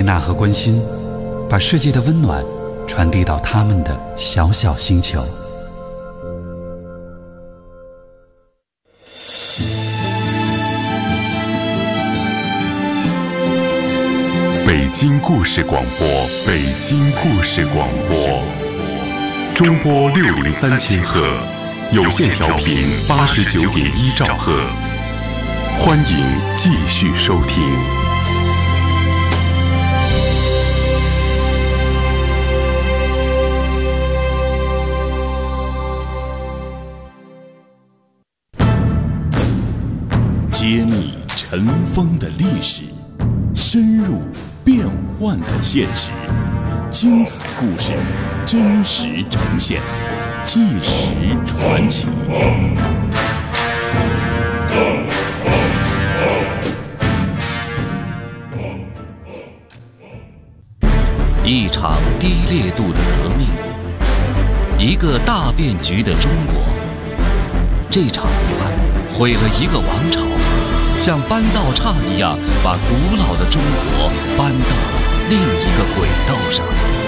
纳和关心，把世界的温暖传递到他们的小小星球。 北京故事广播，北京故事广播，中波603千赫，有线调频89.1兆赫，欢迎继续收听。 揭秘尘封的历史，深入变幻的现实，精彩故事真实呈现，纪实传奇。 一场低烈度的革命，一个大变局的中国。这场不败毁了一个王朝，像搬道岔一样把古老的中国搬到了另一个轨道上。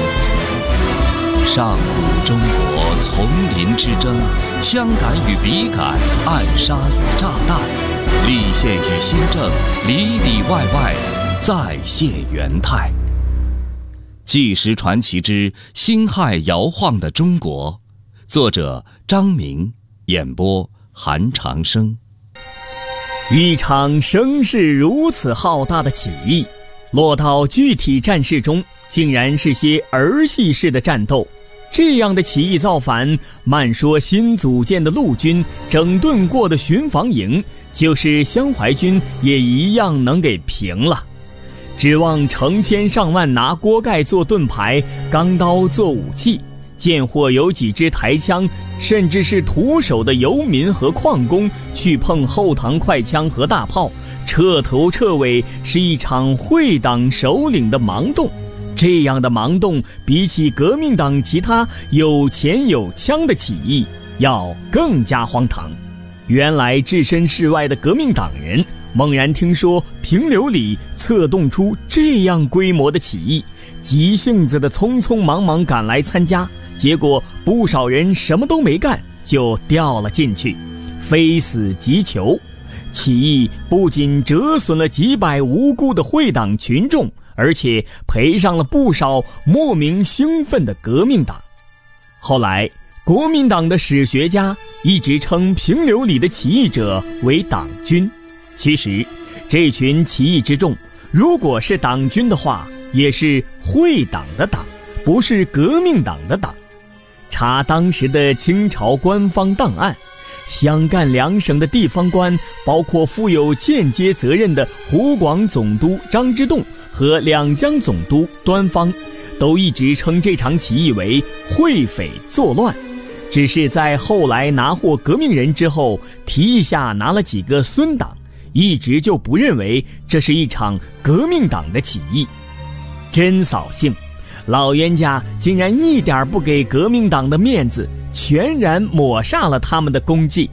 上古中国丛林之争，枪杆与笔杆，暗杀与炸弹，立宪与新政，里里外外再现元态。纪实传奇之辛亥摇晃的中国，作者张明，演播韩长生。 一场声势如此浩大的起义，落到具体战事中，竟然是些儿戏式的战斗。这样的起义造反，慢说新组建的陆军整顿过的巡防营，就是湘淮军也一样能给平了。指望成千上万拿锅盖做盾牌，钢刀做武器，见或有几支抬枪，甚至是徒手的游民和矿工去碰后膛快枪和大炮，彻头彻尾是一场会党首领的盲动。这样的盲动比起革命党其他有钱有枪的起义要更加荒唐。原来置身事外的革命党人猛然听说平流里策动出这样规模的起义，急性子的匆匆忙忙赶来参加，结果不少人什么都没干就掉了进去，非死即囚。起义不仅折损了几百无辜的会党群众，而且赔上了不少莫名兴奋的革命党。后来国民党的史学家一直称平流里的起义者为党军，其实这群起义之众如果是党军的话，也是会党的党，不是革命党的党。查当时的清朝官方档案，湘赣两省的地方官，包括负有间接责任的湖广总督张之洞和两江总督端方，都一直称这场起义为会匪作乱，只是在后来拿获革命人之后，提一下拿了几个孙党，一直就不认为这是一场革命党的起义。真扫兴，老冤家竟然一点不给革命党的面子，全然抹煞了他们的功绩。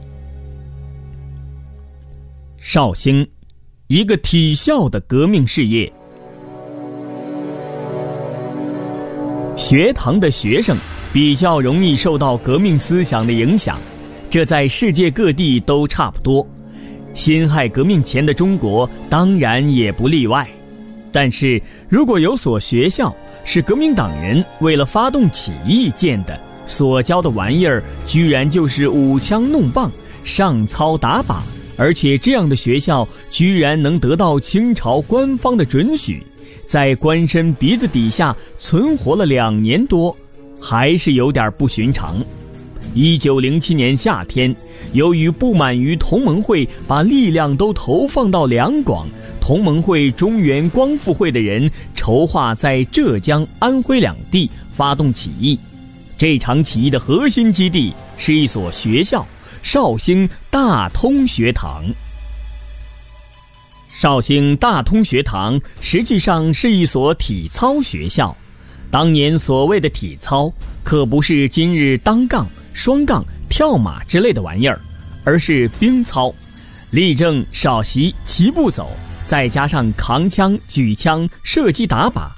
绍兴，一个体校的革命事业。学堂的学生比较容易受到革命思想的影响，这在世界各地都差不多。辛亥革命前的中国当然也不例外。但是如果有所学校是革命党人为了发动起义建的，所教的玩意儿居然就是舞枪弄棒，上操打靶，而且这样的学校居然能得到清朝官方的准许，在官绅鼻子底下存活了2年多，还是有点不寻常。1907年夏天，由于不满于同盟会把力量都投放到两广，同盟会中原光复会的人筹划在浙江、安徽两地发动起义。这场起义的核心基地是一所学校——绍兴大通学堂。绍兴大通学堂实际上是一所体操学校。当年所谓的体操，可不是今日单杠、双杠、跳马之类的玩意儿，而是兵操，立正、少席、齐步走，再加上扛枪、举枪、射击、打靶，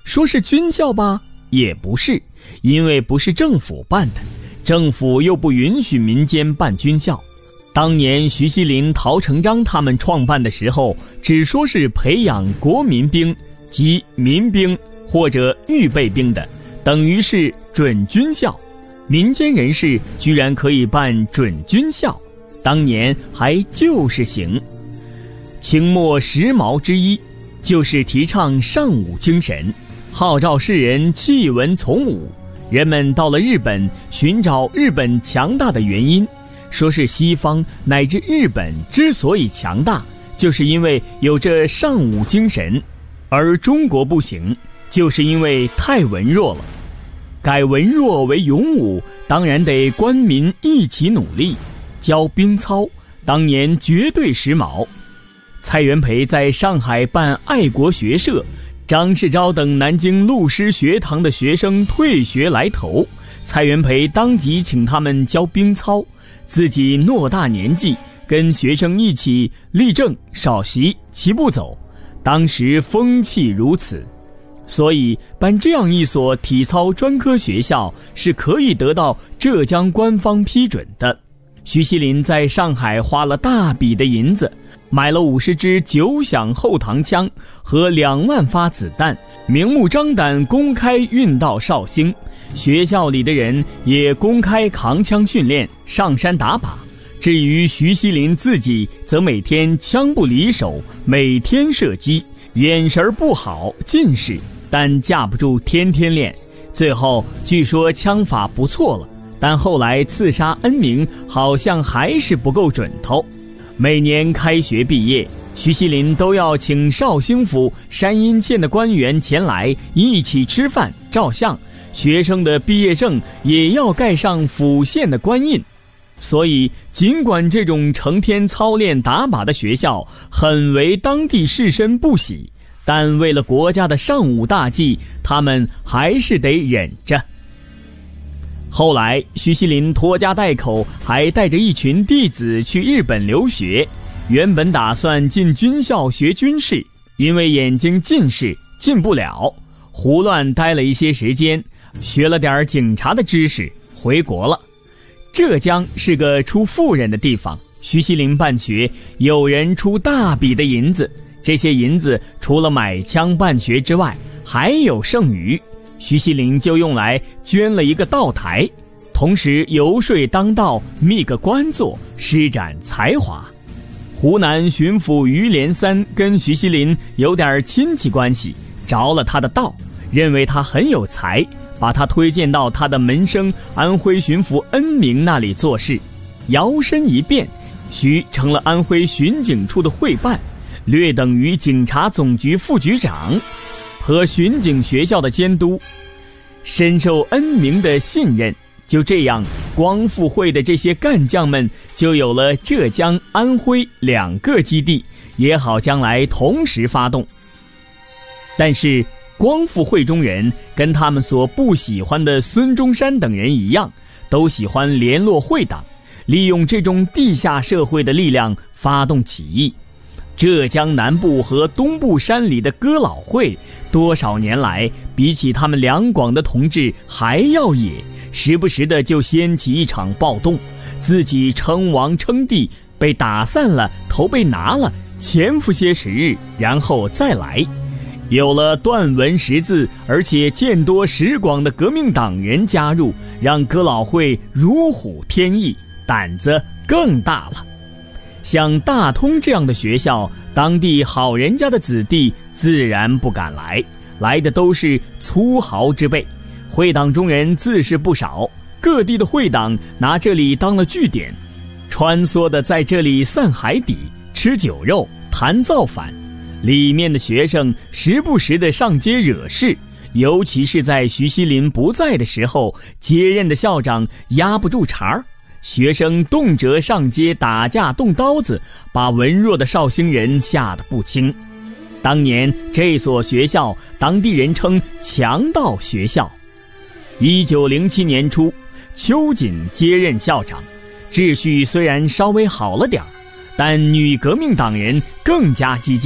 说是军校吧，也不是，因为不是政府办的，政府又不允许民间办军校。当年徐锡麟、陶成章他们创办的时候，只说是培养国民兵及民兵或者预备兵的，等于是准军校。民间人士居然可以办准军校，当年还就是行。清末时髦之一就是提倡尚武精神，号召世人弃文从武。人们到了日本寻找日本强大的原因，说是西方乃至日本之所以强大，就是因为有这尚武精神，而中国不行，就是因为太文弱了。改文弱为勇武，当然得官民一起努力。教兵操，当年绝对时髦。蔡元培在上海办爱国学社，张世钊等南京陆师学堂的学生退学来投，蔡元培当即请他们教兵操，自己偌大年纪，跟学生一起立正、少席、齐步走，当时风气如此。所以办这样一所体操专科学校是可以得到浙江官方批准的。徐锡麟在上海花了大笔的银子，买了50支9响后膛枪和2万发子弹，明目张胆公开运到绍兴。学校里的人也公开扛枪训练，上山打靶。至于徐锡麟自己，则每天枪不离手，每天射击，眼神不好，近视，但架不住天天练。最后据说枪法不错了，但后来刺杀恩铭好像还是不够准头。每年开学毕业，徐锡麟都要请绍兴府山阴县的官员前来一起吃饭照相，学生的毕业证也要盖上府县的官印。所以尽管这种成天操练打靶的学校很为当地士绅不喜，但为了国家的尚武大计，他们还是得忍着。后来徐锡麟拖家带口，还带着一群弟子去日本留学，原本打算进军校学军事，因为眼睛近视进不了，胡乱待了一些时间，学了点警察的知识，回国了。浙江是个出富人的地方，徐锡麟办学，有人出大笔的银子，这些银子除了买枪办学之外，还有剩余，徐锡麟就用来捐了一个道台，同时游说当道，觅个官做，施展才华。湖南巡抚于连三跟徐锡麟有点亲戚关系，着了他的道，认为他很有才，把他推荐到他的门生安徽巡抚恩铭那里做事。摇身一变，徐成了安徽巡警处的会办，略等于警察总局副局长和巡警学校的监督，深受恩铭的信任。就这样，光复会的这些干将们就有了浙江、安徽2个基地，也好将来同时发动。但是光复会中人跟他们所不喜欢的孙中山等人一样，都喜欢联络会党，利用这种地下社会的力量发动起义。浙江南部和东部山里的哥老会，多少年来比起他们两广的同志还要野，时不时的就掀起一场暴动，自己称王称帝，被打散了，头被拿了，潜伏些时日，然后再来。有了断文识字而且见多识广的革命党人加入，让哥老会如虎添翼，胆子更大了。像大通这样的学校，当地好人家的子弟自然不敢来，来的都是粗豪之辈。会党中人自是不少，各地的会党拿这里当了据点，穿梭的在这里散海底，吃酒肉，谈造反。里面的学生时不时的上街惹事，尤其是在徐锡麟不在的时候，接任的校长压不住茬儿，学生动辄上街打架动刀子，把文弱的绍兴人吓得不轻。当年这所学校当地人称强盗学校。1907年初，秋瑾接任校长，秩序虽然稍微好了点，但女革命党人更加激进，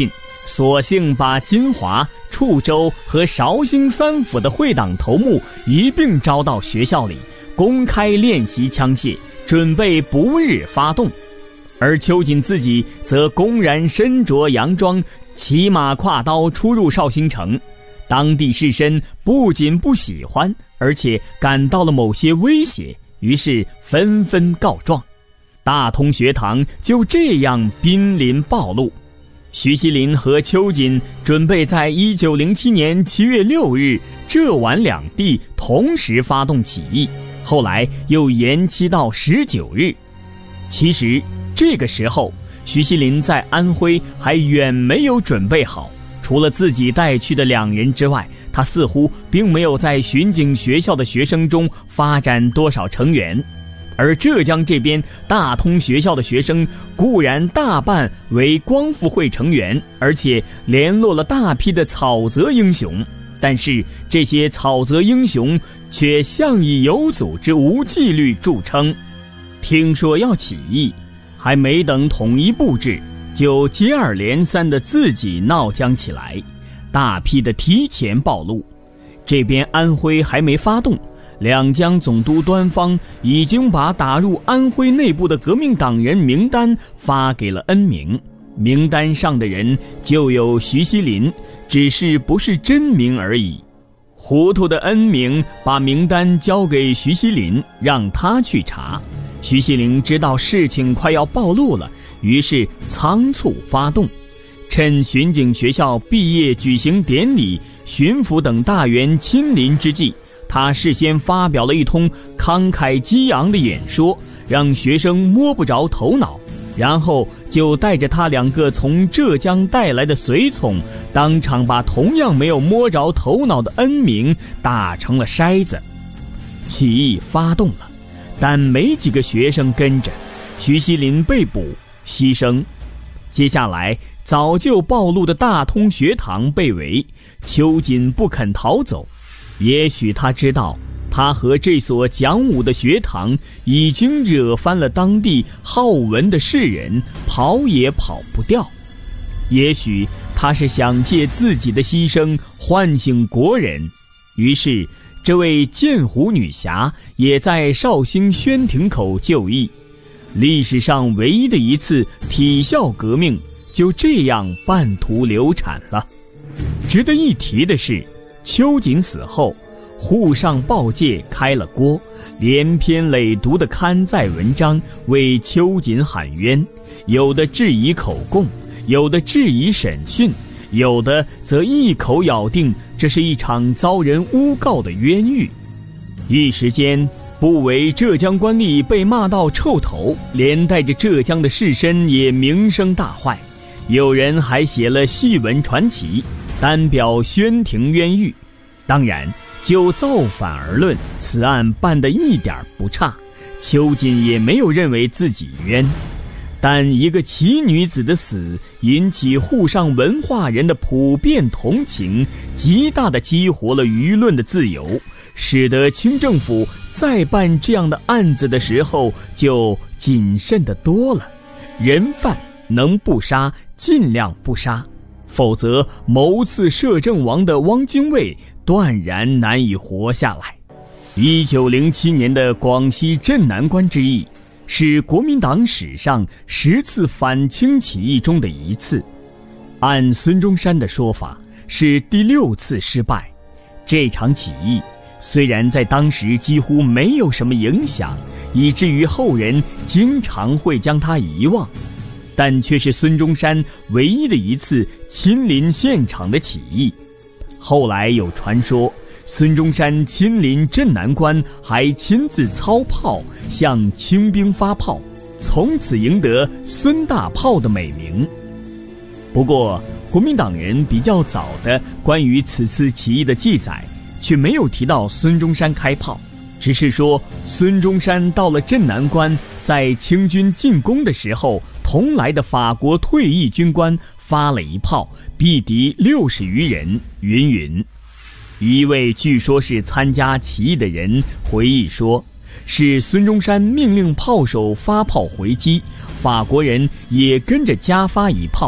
索性把金华、处州和绍兴3府的会党头目一并招到学校里，公开练习枪械，准备不日发动。而秋瑾自己则公然身着洋装，骑马挎刀出入绍兴城。当地士绅不仅不喜欢，而且感到了某些威胁，于是纷纷告状。大通学堂就这样濒临暴露。徐锡麟和秋瑾准备在1907年7月6日浙皖两地同时发动起义，后来又延期到19日。其实这个时候，徐锡麟在安徽还远没有准备好，除了自己带去的2人之外，他似乎并没有在巡警学校的学生中发展多少成员。而浙江这边大通学校的学生固然大半为光复会成员，而且联络了大批的草泽英雄，但是这些草泽英雄却向以有组织无纪律著称。听说要起义，还没等统一布置，就接二连三的自己闹僵起来，大批的提前暴露。这边安徽还没发动，两江总督端方已经把打入安徽内部的革命党人名单发给了恩铭，名单上的人就有徐锡麟，只是不是真名而已。糊涂的恩铭把名单交给徐锡麟，让他去查。徐锡麟知道事情快要暴露了，于是仓促发动，趁巡警学校毕业举行典礼，巡抚等大员亲临之际，他事先发表了一通慷慨激昂的演说，让学生摸不着头脑，然后就带着他2个从浙江带来的随从，当场把同样没有摸着头脑的恩铭打成了筛子。起义发动了，但没几个学生跟着，徐锡麟被捕牺牲。接下来早就暴露的大通学堂被围，秋瑾不肯逃走。也许他知道，他和这所讲武的学堂已经惹翻了当地好文的士人，跑也跑不掉。也许他是想借自己的牺牲唤醒国人，于是这位剑湖女侠也在绍兴宣亭口就义。历史上唯一的一次体校革命就这样半途流产了。值得一提的是，秋瑾死后，沪上报界开了锅，连篇累牍的刊载文章为秋瑾喊冤，有的质疑口供，有的质疑审讯，有的则一口咬定这是一场遭人诬告的冤狱。一时间，不为浙江官吏被骂到臭头，连带着浙江的士绅也名声大坏。有人还写了戏文传奇，单表宣亭冤狱。当然，就造反而论，此案办得一点不差，秋瑾也没有认为自己冤。但一个奇女子的死引起沪上文化人的普遍同情，极大地激活了舆论的自由，使得清政府再办这样的案子的时候就谨慎得多了。人犯能不杀尽量不杀，否则谋刺摄政王的汪精卫断然难以活下来。1907年的广西镇南关之役是国民党史上10次反清起义中的1次，按孙中山的说法是第6次失败。这场起义虽然在当时几乎没有什么影响，以至于后人经常会将它遗忘，但却是孙中山唯一的一次亲临现场的起义。后来有传说，孙中山亲临镇南关，还亲自操炮向清兵发炮，从此赢得孙大炮的美名。不过国民党人比较早的关于此次起义的记载却没有提到孙中山开炮，只是说孙中山到了镇南关，在清军进攻的时候，同来的法国退役军官发了一炮，毙敌60余人，云云。一位据说是参加起义的人回忆说，是孙中山命令炮手发炮回击，法国人也跟着加发一炮，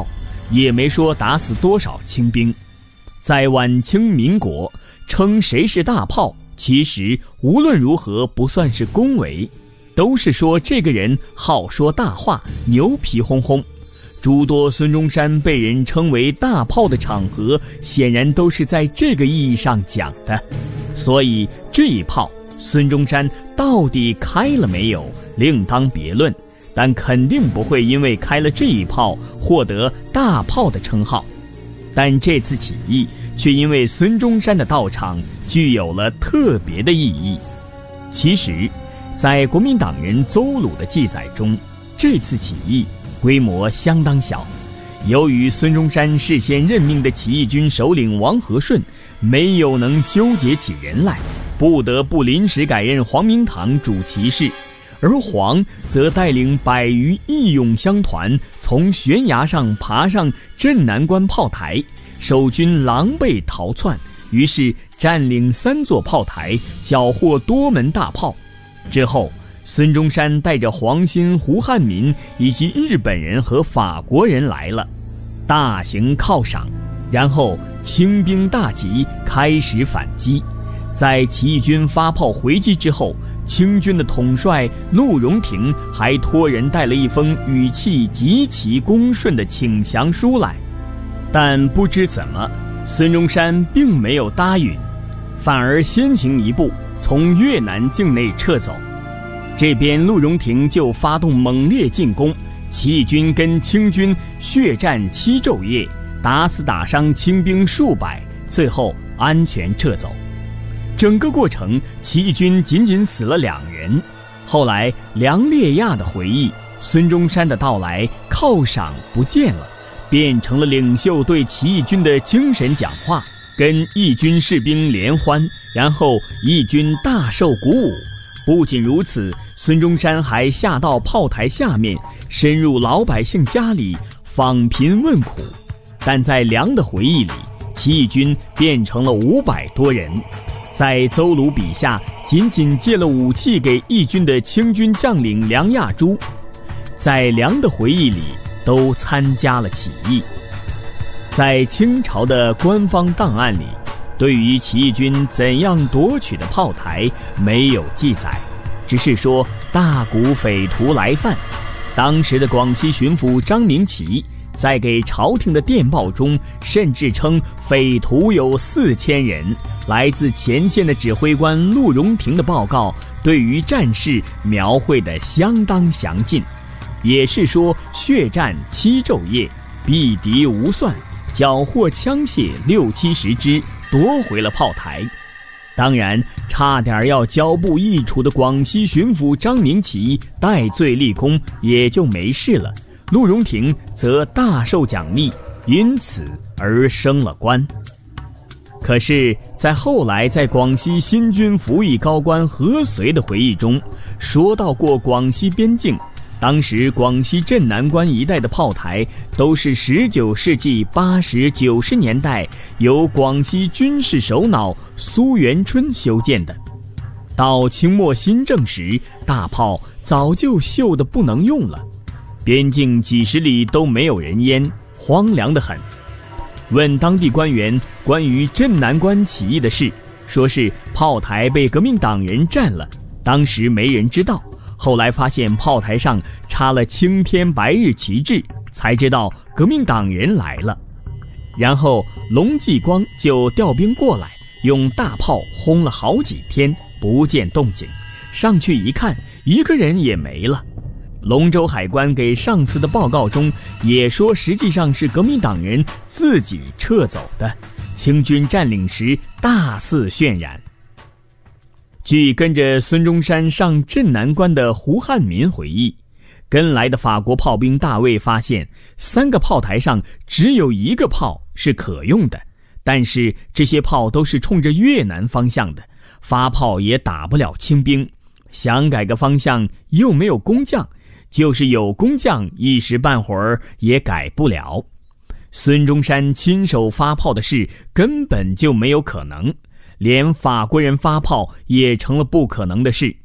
也没说打死多少清兵。在晚清民国，称谁是大炮，其实无论如何不算是恭维，都是说这个人好说大话，牛皮哄哄。诸多孙中山被人称为大炮的场合，显然都是在这个意义上讲的。所以这一炮孙中山到底开了没有，另当别论，但肯定不会因为开了这一炮获得大炮的称号。但这次起义却因为孙中山的到场具有了特别的意义。其实在国民党人邹鲁的记载中，这次起义规模相当小。由于孙中山事先任命的起义军首领王和顺没有能纠结起人来，不得不临时改任黄明堂主旗事，而黄则带领100余义勇乡团从悬崖上爬上镇南关炮台，守军狼狈逃窜，于是占领3座炮台，缴获多门大炮。之后孙中山带着黄兴、胡汉民以及日本人和法国人来了，大型犒赏，然后清兵大集，开始反击。在起义军发炮回击之后，清军的统帅陆荣廷还托人带了一封语气极其恭顺的请降书来，但不知怎么孙中山并没有答应，反而先行一步从越南境内撤走。这边陆荣廷就发动猛烈进攻，起义军跟清军血战7昼夜，打死打伤清兵数百，最后安全撤走。整个过程起义军仅仅死了2人。后来梁烈亚的回忆，孙中山的到来犒赏不见了，变成了领袖对起义军的精神讲话，跟义军士兵联欢，然后义军大受鼓舞。不仅如此，孙中山还下到炮台下面，深入老百姓家里访贫问苦。但在梁的回忆里，起义军变成了500多人。在邹鲁笔下，仅仅借了武器给义军的清军将领梁亚珠，在梁的回忆里都参加了起义。在清朝的官方档案里，对于起义军怎样夺取的炮台没有记载，只是说大股匪徒来犯。当时的广西巡抚张明启在给朝廷的电报中甚至称匪徒有4000人。来自前线的指挥官陆荣廷的报告对于战事描绘得相当详尽，也是说血战7昼夜，毙敌无算，缴获枪械60-70支，夺回了炮台。当然差点要交部易处的广西巡抚张明启戴罪立功，也就没事了。陆荣廷则大受奖励，因此而升了官。可是在后来在广西新军服役高官何遂的回忆中说到过，广西边境当时广西镇南关一带的炮台都是19世纪80、90年代由广西军事首脑苏元春修建的。到清末新政时，大炮早就锈得不能用了，边境几十里都没有人烟，荒凉得很。问当地官员关于镇南关起义的事，说是炮台被革命党人占了，当时没人知道，后来发现炮台上插了青天白日旗帜，才知道革命党人来了。然后龙继光就调兵过来，用大炮轰了好几天，不见动静，上去一看，一个人也没了。龙州海关给上司的报告中也说，实际上是革命党人自己撤走的，清军占领时大肆渲染。据跟着孙中山上镇南关的胡汉民回忆，跟来的法国炮兵大卫发现3个炮台上只有1个炮是可用的，但是这些炮都是冲着越南方向的，发炮也打不了清兵，想改个方向又没有工匠，就是有工匠一时半会儿也改不了。孙中山亲手发炮的事根本就没有可能，连法国人发炮也成了不可能的事。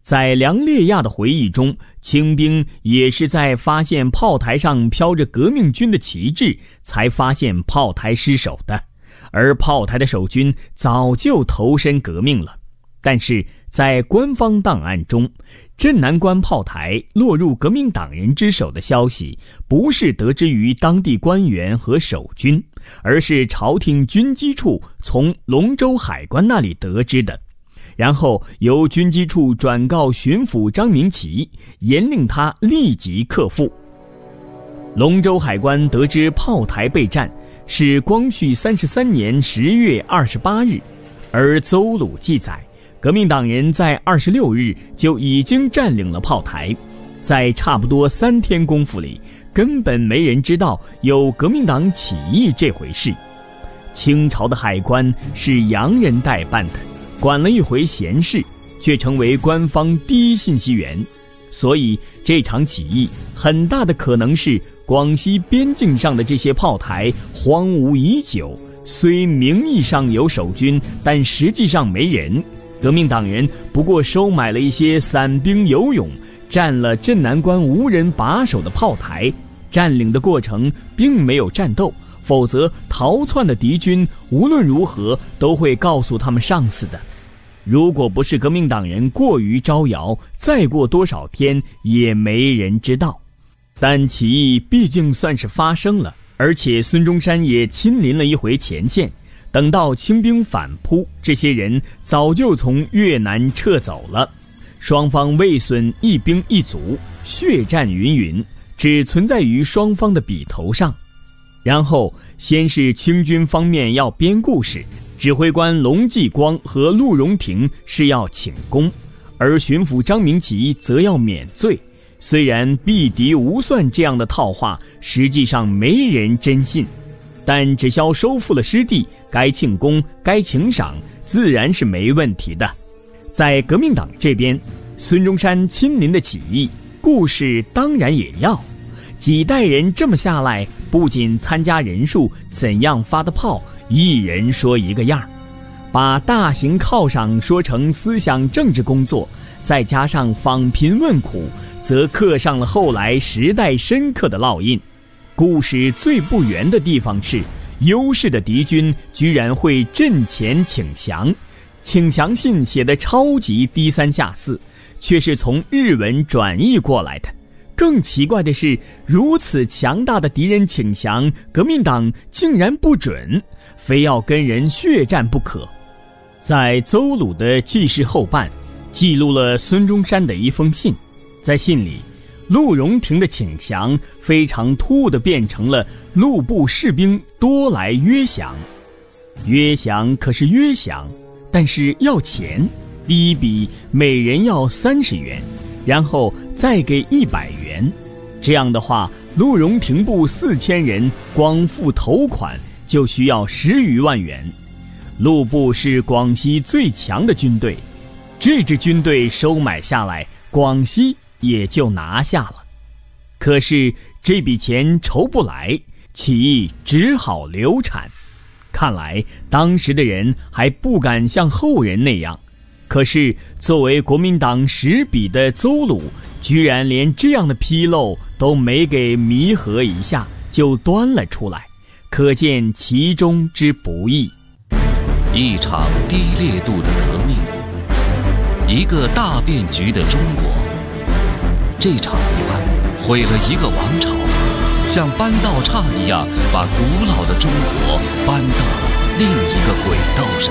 在梁烈亚的回忆中，清兵也是在发现炮台上飘着革命军的旗帜，才发现炮台失守的，而炮台的守军早就投身革命了。但是在官方档案中，镇南关炮台落入革命党人之手的消息，不是得知于当地官员和守军，而是朝廷军机处从龙州海关那里得知的，然后由军机处转告巡抚张明启，严令他立即克复。龙州海关得知炮台被占是光绪33年10月28日，而邹鲁记载，革命党人在26日就已经占领了炮台，在差不多3天功夫里，根本没人知道有革命党起义这回事。清朝的海关是洋人代办的，管了一回闲事，却成为官方第一信息源，所以这场起义很大的可能是广西边境上的这些炮台荒芜已久，虽名义上有守军，但实际上没人。革命党人不过收买了一些散兵游勇，占了镇南关无人把守的炮台，占领的过程并没有战斗，否则逃窜的敌军无论如何都会告诉他们上司的。如果不是革命党人过于招摇，再过多少天也没人知道。但起义毕竟算是发生了，而且孙中山也亲临了一回前线，等到清兵反扑，这些人早就从越南撤走了，双方未损一兵一卒，血战云云，只存在于双方的笔头上。然后先是清军方面要编故事，指挥官龙继光和陆荣廷是要请功，而巡抚张明启则要免罪。虽然避敌无算这样的套话，实际上没人真信，但只消收复了失地，该庆功该请赏自然是没问题的。在革命党这边，孙中山亲临的起义故事当然也要，几代人这么下来，不仅参加人数怎样发的炮一人说一个样，把大型犒赏说成思想政治工作，再加上访贫问苦，则刻上了后来时代深刻的烙印。故事最不圆的地方是，优势的敌军居然会阵前请降，请降信写得超级低三下四，却是从日文转译过来的。更奇怪的是，如此强大的敌人请降，革命党竟然不准，非要跟人血战不可。在邹鲁的记事后半记录了孙中山的一封信，在信里，陆荣廷的请降非常突兀地变成了路部士兵多来约降。约降可是约降，但是要钱，第一笔每人要30元，然后再给100元。这样的话，陆荣廷部4000人光付头款就需要10余万元。陆部是广西最强的军队，这支军队收买下来，广西也就拿下了。可是这笔钱筹不来，起义只好流产。看来当时的人还不敢像后人那样，可是作为国民党实笔的邹鲁，居然连这样的纰漏都没给弥合一下就端了出来，可见其中之不易。 一场低烈度的革命，一个大变局的中国。这场乱毁了一个王朝，像搬道岔一样把古老的中国搬到了另一个轨道上。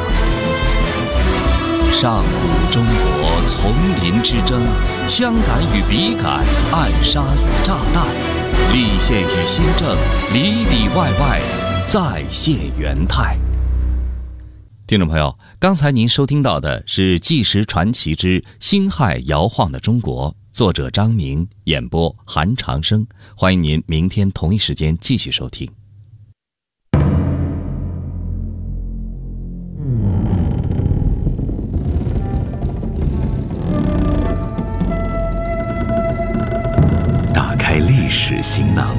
上古中国丛林之争，枪杆与笔杆，暗杀与炸弹，立宪与新政，里里外外再现原态。听众朋友，刚才您收听到的是《纪实传奇之辛亥摇晃的中国》，作者张明，演播韩长生。欢迎您明天同一时间继续收听。 打开历史行囊，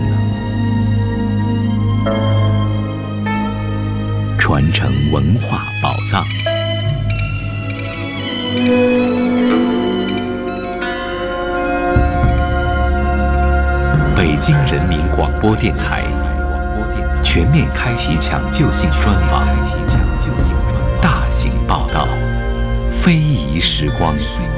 传承文化宝藏。 北京人民广播电台全面开启抢救性专访，大型报道，非遗时光。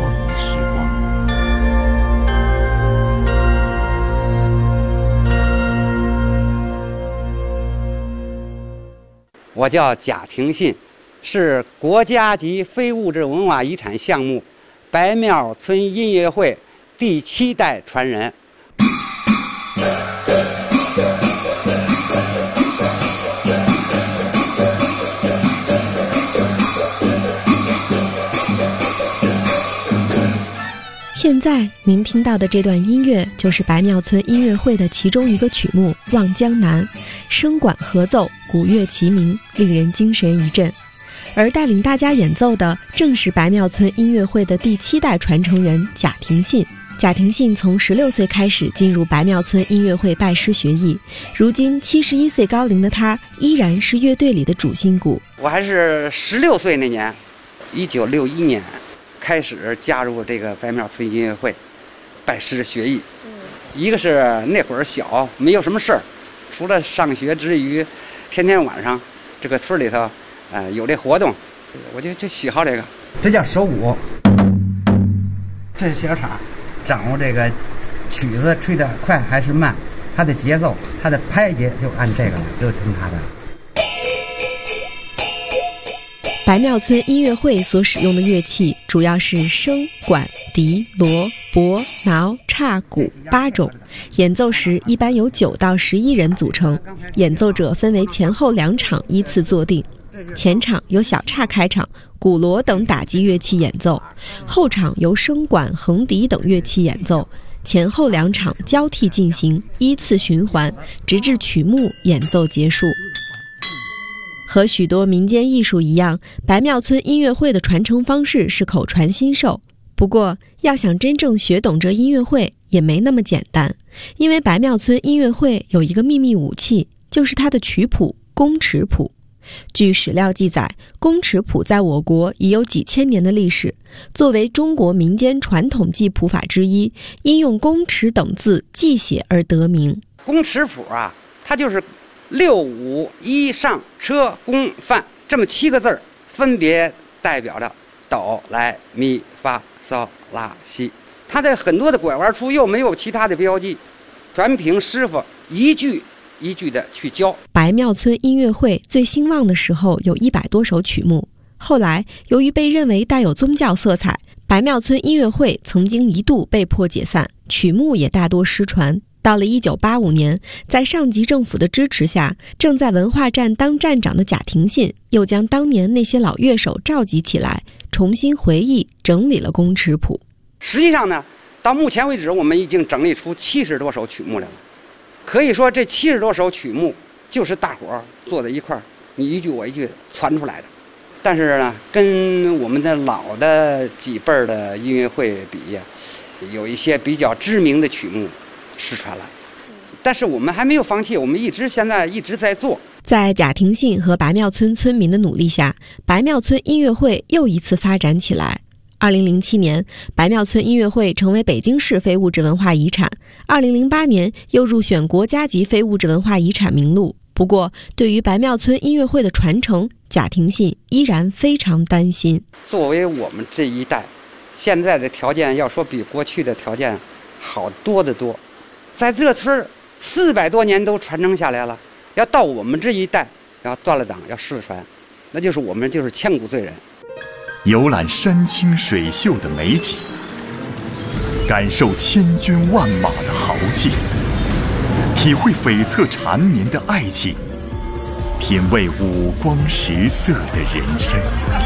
我叫贾廷信，是国家级非物质文化遗产项目白庙村音乐会第7代传人。 现在您听到的这段音乐就是白庙村音乐会的其中一个曲目《望江南》，声管合奏，鼓乐齐鸣，令人精神一振。而带领大家演奏的正是白庙村音乐会的第7代传承人贾廷信。贾廷信从16岁开始进入白庙村音乐会拜师学艺，如今71岁高龄的他依然是乐队里的主心骨。 我还是16岁那年，1961年开始加入这个白庙村音乐会，拜师学艺。一个是那会儿小，没有什么事儿，除了上学之余，天天晚上这个村里头，有这活动，我就喜好这个。这叫手鼓，这是小叉，掌握这个曲子吹得快还是慢，它的节奏，它的拍节就按这个了，就听它的。 白庙村音乐会所使用的乐器主要是笙、管、笛、锣、钹、挠、叉、鼓8种，演奏时一般由9到11人组成，演奏者分为前后2场依次坐定。前场由小叉开场，鼓锣等打击乐器演奏，后场由笙管、横笛等乐器演奏，前后2场交替进行，依次循环，直至曲目演奏结束。和许多民间艺术一样，白庙村音乐会的传承方式是口传心授。不过，要想真正学懂这音乐会也没那么简单，因为白庙村音乐会有一个秘密武器，就是它的曲谱宫尺谱。据史料记载，宫尺谱在我国已有几千年的历史，作为中国民间传统记谱法之一，因用宫尺等字记写而得名。 宫尺谱啊，它就是6、5、1上车宫范这么7个字儿，分别代表着哆来咪发嗦拉西。它的很多的拐弯处又没有其他的标记，全凭师傅一句一句的去教。 白庙村音乐会最兴旺的时候有100多首曲目，后来由于被认为带有宗教色彩，白庙村音乐会曾经一度被迫解散，曲目也大多失传。到了1985年，在上级政府的支持下，正在文化站当站长的贾廷信又将当年那些老乐手召集起来，重新回忆整理了宫尺谱。 实际上呢，到目前为止我们已经整理出70多首曲目来了。可以说这70多首曲目就是大伙儿坐在一块儿，你一句我一句传出来的。但是呢，跟我们的老的几辈儿的音乐会比呀，有一些比较知名的曲目失传了，但是我们还没有放弃，我们现在一直在做。 在贾廷信和白庙村村民的努力下，白庙村音乐会又一次发展起来。2007年，白庙村音乐会成为北京市非物质文化遗产，2008年又入选国家级非物质文化遗产名录。不过，对于白庙村音乐会的传承，贾廷信依然非常担心。 作为我们这一代，现在的条件要说比过去的条件好多得多。在这村400多年都传承下来了，要到我们这一代要断了档，要失传，那就是我们就是千古罪人。 游览山清水秀的美景，感受千军万马的豪气，体会悱恻缠绵的爱情，品味五光十色的人生。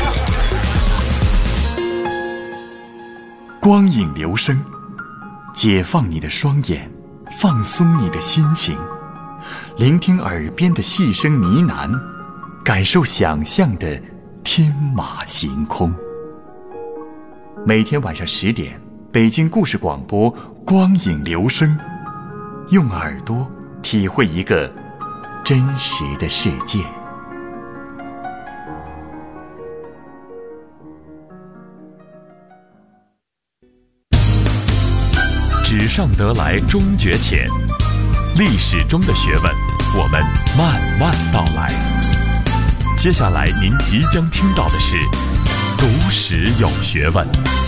光影留声，解放你的双眼，放松你的心情，聆听耳边的细声呢喃，感受想象的天马行空。每天晚上10点，北京故事广播光影留声，用耳朵体会一个真实的世界。 纸上得来终觉浅， 历史中的学问，我们慢慢道来。接下来您即将听到的是《读史有学问》。